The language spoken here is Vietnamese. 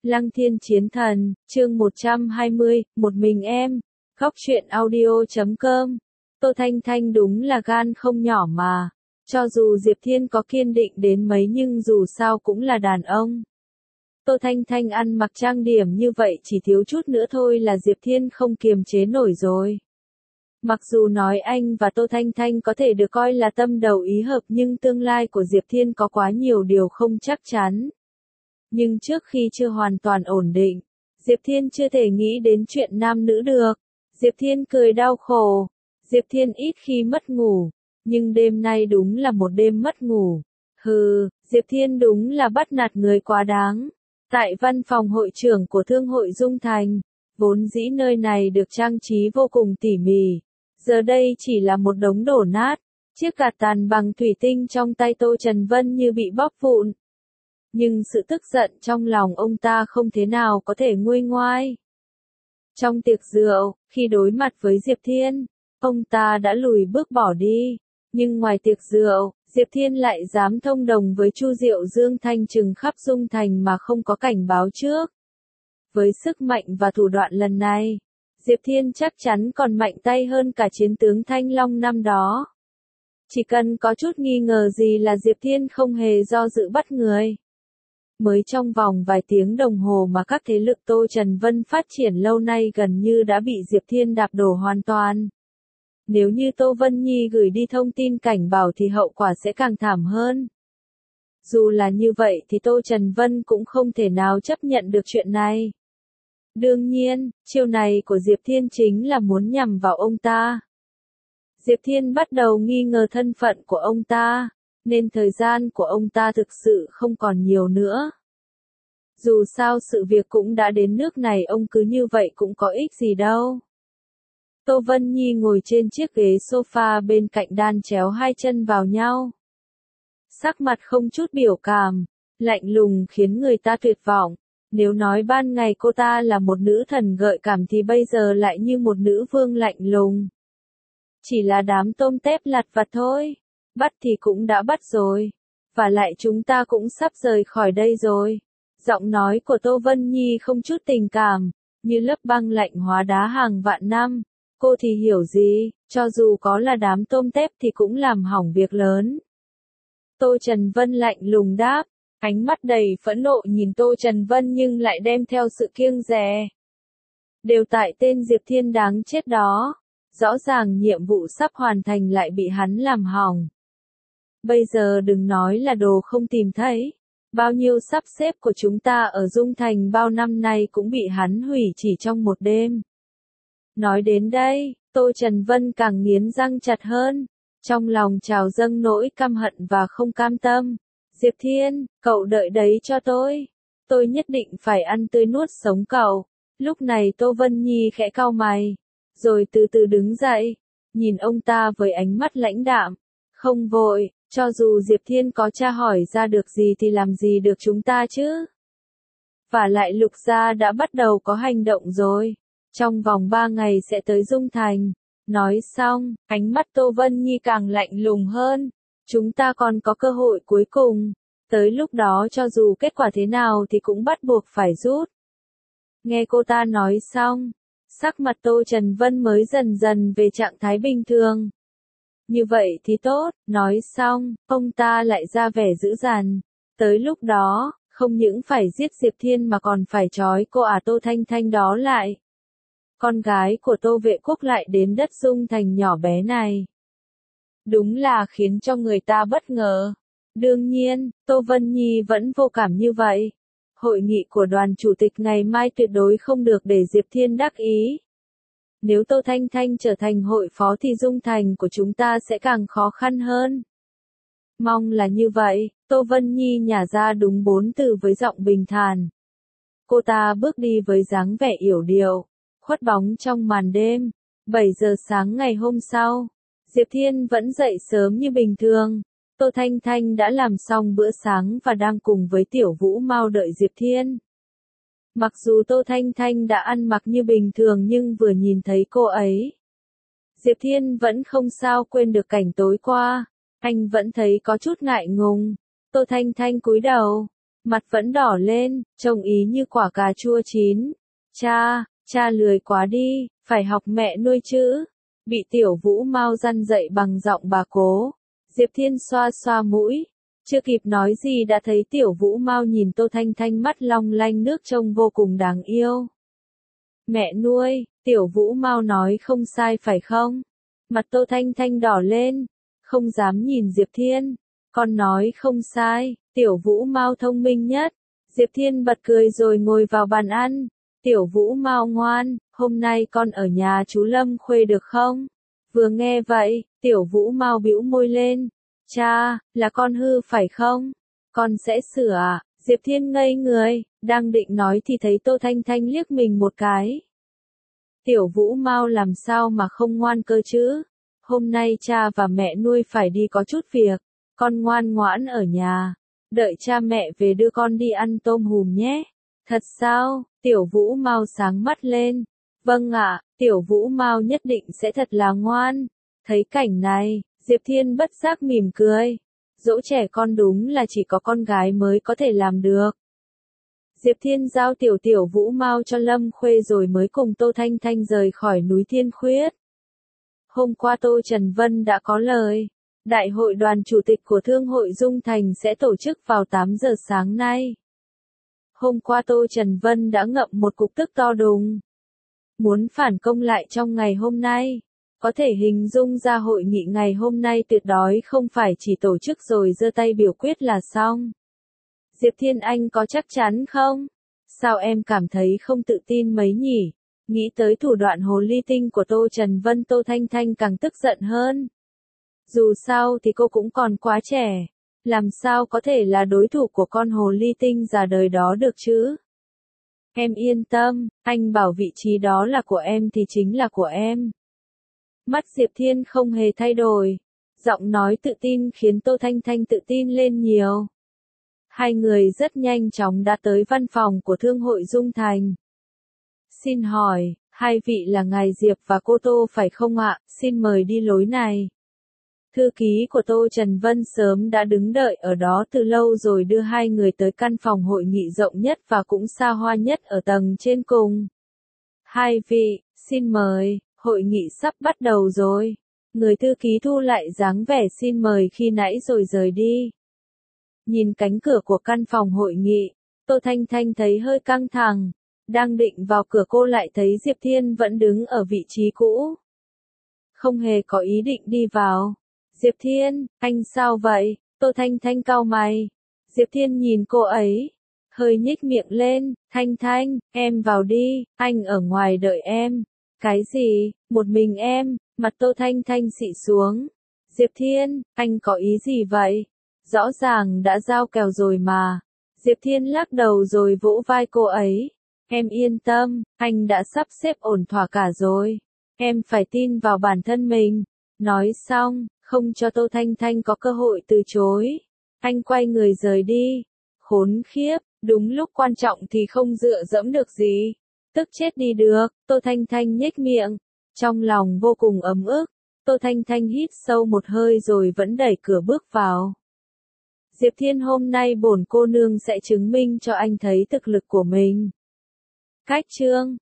Lăng Thiên Chiến Thần, chương 120, một mình em. Góc truyện audio.com. Tô Thanh Thanh đúng là gan không nhỏ mà. Cho dù Diệp Thiên có kiên định đến mấy nhưng dù sao cũng là đàn ông. Tô Thanh Thanh ăn mặc trang điểm như vậy chỉ thiếu chút nữa thôi là Diệp Thiên không kiềm chế nổi rồi. Mặc dù nói anh và Tô Thanh Thanh có thể được coi là tâm đầu ý hợp nhưng tương lai của Diệp Thiên có quá nhiều điều không chắc chắn. Nhưng trước khi chưa hoàn toàn ổn định, Diệp Thiên chưa thể nghĩ đến chuyện nam nữ được. Diệp Thiên cười đau khổ. Diệp Thiên ít khi mất ngủ, nhưng đêm nay đúng là một đêm mất ngủ. Diệp Thiên đúng là bắt nạt người quá đáng. Tại văn phòng hội trưởng của Thương hội Dung Thành, vốn dĩ nơi này được trang trí vô cùng tỉ mỉ. Giờ đây chỉ là một đống đổ nát, chiếc gạt tàn bằng thủy tinh trong tay Tô Trần Vân như bị bóp vụn. Nhưng sự tức giận trong lòng ông ta không thế nào có thể nguôi ngoai. Trong tiệc rượu, khi đối mặt với Diệp Thiên, ông ta đã lùi bước bỏ đi. Nhưng ngoài tiệc rượu, Diệp Thiên lại dám thông đồng với Chu Diệu Dương thanh trừng khắp Dung Thành mà không có cảnh báo trước. Với sức mạnh và thủ đoạn lần này, Diệp Thiên chắc chắn còn mạnh tay hơn cả chiến tướng Thanh Long năm đó. Chỉ cần có chút nghi ngờ gì là Diệp Thiên không hề do dự bắt người. Mới trong vòng vài tiếng đồng hồ mà các thế lực Tô Trần Vân phát triển lâu nay gần như đã bị Diệp Thiên đạp đổ hoàn toàn. Nếu như Tô Vân Nhi gửi đi thông tin cảnh báo thì hậu quả sẽ càng thảm hơn. Dù là như vậy thì Tô Trần Vân cũng không thể nào chấp nhận được chuyện này. Đương nhiên, chiêu này của Diệp Thiên chính là muốn nhằm vào ông ta. Diệp Thiên bắt đầu nghi ngờ thân phận của ông ta, nên thời gian của ông ta thực sự không còn nhiều nữa. Dù sao sự việc cũng đã đến nước này, ông cứ như vậy cũng có ích gì đâu. Tô Vân Nhi ngồi trên chiếc ghế sofa bên cạnh đan chéo hai chân vào nhau. Sắc mặt không chút biểu cảm, lạnh lùng khiến người ta tuyệt vọng. Nếu nói ban ngày cô ta là một nữ thần gợi cảm thì bây giờ lại như một nữ vương lạnh lùng. Chỉ là đám tôm tép lặt vặt thôi. Bắt thì cũng đã bắt rồi. Và lại chúng ta cũng sắp rời khỏi đây rồi. Giọng nói của Tô Vân Nhi không chút tình cảm, như lớp băng lạnh hóa đá hàng vạn năm. Cô thì hiểu gì, cho dù có là đám tôm tép thì cũng làm hỏng việc lớn. Tô Trần Vân lạnh lùng đáp, ánh mắt đầy phẫn nộ nhìn Tô Trần Vân nhưng lại đem theo sự kiêng dè. Đều tại tên Diệp Thiên đáng chết đó. Rõ ràng nhiệm vụ sắp hoàn thành lại bị hắn làm hỏng. Bây giờ đừng nói là đồ không tìm thấy. Bao nhiêu sắp xếp của chúng ta ở Dung Thành bao năm nay cũng bị hắn hủy chỉ trong một đêm. Nói đến đây, Tô Trần Vân càng nghiến răng chặt hơn. Trong lòng trào dâng nỗi căm hận và không cam tâm. Diệp Thiên, cậu đợi đấy cho tôi. Tôi nhất định phải ăn tươi nuốt sống cậu. Lúc này Tô Vân Nhi khẽ cau mày. Rồi từ từ đứng dậy. Nhìn ông ta với ánh mắt lãnh đạm. Không vội, cho dù Diệp Thiên có tra hỏi ra được gì thì làm gì được chúng ta chứ. Và lại Lục gia đã bắt đầu có hành động rồi. Trong vòng 3 ngày sẽ tới Dung Thành. Nói xong, ánh mắt Tô Vân Nhi càng lạnh lùng hơn. Chúng ta còn có cơ hội cuối cùng. Tới lúc đó cho dù kết quả thế nào thì cũng bắt buộc phải rút. Nghe cô ta nói xong, sắc mặt Tô Trần Vân mới dần dần về trạng thái bình thường. Như vậy thì tốt, nói xong, ông ta lại ra vẻ dữ dằn. Tới lúc đó, không những phải giết Diệp Thiên mà còn phải trói cô Tô Thanh Thanh đó lại. Con gái của Tô Vệ Quốc lại đến đất Dung Thành nhỏ bé này. Đúng là khiến cho người ta bất ngờ. Đương nhiên, Tô Vân Nhi vẫn vô cảm như vậy. Hội nghị của đoàn chủ tịch ngày mai tuyệt đối không được để Diệp Thiên đắc ý. Nếu Tô Thanh Thanh trở thành hội phó thì Dung Thành của chúng ta sẽ càng khó khăn hơn. Mong là như vậy, Tô Vân Nhi nhả ra đúng 4 từ với giọng bình thản. Cô ta bước đi với dáng vẻ yểu điệu, khuất bóng trong màn đêm. 7 giờ sáng ngày hôm sau, Diệp Thiên vẫn dậy sớm như bình thường. Tô Thanh Thanh đã làm xong bữa sáng và đang cùng với Tiểu Vũ Mao đợi Diệp Thiên. Mặc dù Tô Thanh Thanh đã ăn mặc như bình thường nhưng vừa nhìn thấy cô ấy, Diệp Thiên vẫn không sao quên được cảnh tối qua. Anh vẫn thấy có chút ngại ngùng. Tô Thanh Thanh cúi đầu, Mặt vẫn đỏ lên, trông ý như quả cà chua chín. Cha lười quá đi, phải học mẹ nuôi chứ. Bị Tiểu Vũ Mau răn dậy bằng giọng bà cố. Diệp Thiên xoa xoa mũi. Chưa kịp nói gì đã thấy Tiểu Vũ Mau nhìn Tô Thanh Thanh mắt long lanh nước trông vô cùng đáng yêu. Mẹ nuôi, Tiểu Vũ Mau nói không sai phải không? Mặt Tô Thanh Thanh đỏ lên, không dám nhìn Diệp Thiên. Con nói không sai, Tiểu Vũ Mau thông minh nhất. Diệp Thiên bật cười rồi ngồi vào bàn ăn. Tiểu Vũ Mau ngoan, hôm nay con ở nhà chú Lâm Khuê được không? Vừa nghe vậy, Tiểu Vũ Mau bĩu môi lên. Cha, là con hư phải không? Con sẽ sửa ạ. Diệp Thiên ngây người, đang định nói thì thấy Tô Thanh Thanh liếc mình một cái. Tiểu Vũ Mau làm sao mà không ngoan cơ chứ? Hôm nay cha và mẹ nuôi phải đi có chút việc, con ngoan ngoãn ở nhà, đợi cha mẹ về đưa con đi ăn tôm hùm nhé. Thật sao? Tiểu Vũ Mau sáng mắt lên. Vâng ạ, Tiểu Vũ Mau nhất định sẽ thật là ngoan. Thấy cảnh này, Diệp Thiên bất giác mỉm cười. Dỗ trẻ con đúng là chỉ có con gái mới có thể làm được. Diệp Thiên giao Tiểu Vũ Mau cho Lâm Khuê rồi mới cùng Tô Thanh Thanh rời khỏi núi Thiên Khuyết. Hôm qua Tô Trần Vân đã có lời. Đại hội đoàn chủ tịch của Thương hội Dung Thành sẽ tổ chức vào 8 giờ sáng nay. Hôm qua Tô Trần Vân đã ngậm một cục tức to đùng. Muốn phản công lại trong ngày hôm nay. Có thể hình dung ra hội nghị ngày hôm nay tuyệt đối không phải chỉ tổ chức rồi giơ tay biểu quyết là xong. Diệp Thiên Anh có chắc chắn không? Sao em cảm thấy không tự tin mấy nhỉ? Nghĩ tới thủ đoạn hồ ly tinh của Tô Trần Vân, Tô Thanh Thanh càng tức giận hơn. Dù sao thì cô cũng còn quá trẻ. Làm sao có thể là đối thủ của con hồ ly tinh già đời đó được chứ? Em yên tâm, anh bảo vị trí đó là của em thì chính là của em. Mắt Diệp Thiên không hề thay đổi. Giọng nói tự tin khiến Tô Thanh Thanh tự tin lên nhiều. Hai người rất nhanh chóng đã tới văn phòng của Thương hội Dung Thành. Xin hỏi, hai vị là ngài Diệp và cô Tô phải không ạ? Xin mời đi lối này. Thư ký của Tô Trần Vân sớm đã đứng đợi ở đó từ lâu rồi đưa hai người tới căn phòng hội nghị rộng nhất và cũng xa hoa nhất ở tầng trên cùng. Hai vị, xin mời, hội nghị sắp bắt đầu rồi. Người thư ký thu lại dáng vẻ xin mời khi nãy rồi rời đi. Nhìn cánh cửa của căn phòng hội nghị, Tô Thanh Thanh thấy hơi căng thẳng. Đang định vào cửa cô lại thấy Diệp Thiên vẫn đứng ở vị trí cũ. Không hề có ý định đi vào. Diệp Thiên, anh sao vậy? Tô Thanh Thanh cau mày. Diệp Thiên nhìn cô ấy, hơi nhếch miệng lên. Thanh Thanh, em vào đi, anh ở ngoài đợi em. Cái gì? Một mình em? Mặt Tô Thanh Thanh xị xuống. Diệp Thiên, anh có ý gì vậy? Rõ ràng đã giao kèo rồi mà. Diệp Thiên lắc đầu rồi vỗ vai cô ấy. Em yên tâm, anh đã sắp xếp ổn thỏa cả rồi. Em phải tin vào bản thân mình. Nói xong, không cho Tô Thanh Thanh có cơ hội từ chối. Anh quay người rời đi. Khốn khiếp, đúng lúc quan trọng thì không dựa dẫm được gì. Tức chết đi được, Tô Thanh Thanh nhếch miệng. Trong lòng vô cùng ấm ức, Tô Thanh Thanh hít sâu một hơi rồi vẫn đẩy cửa bước vào. Diệp Thiên hôm nay bổn cô nương sẽ chứng minh cho anh thấy thực lực của mình. Cách chương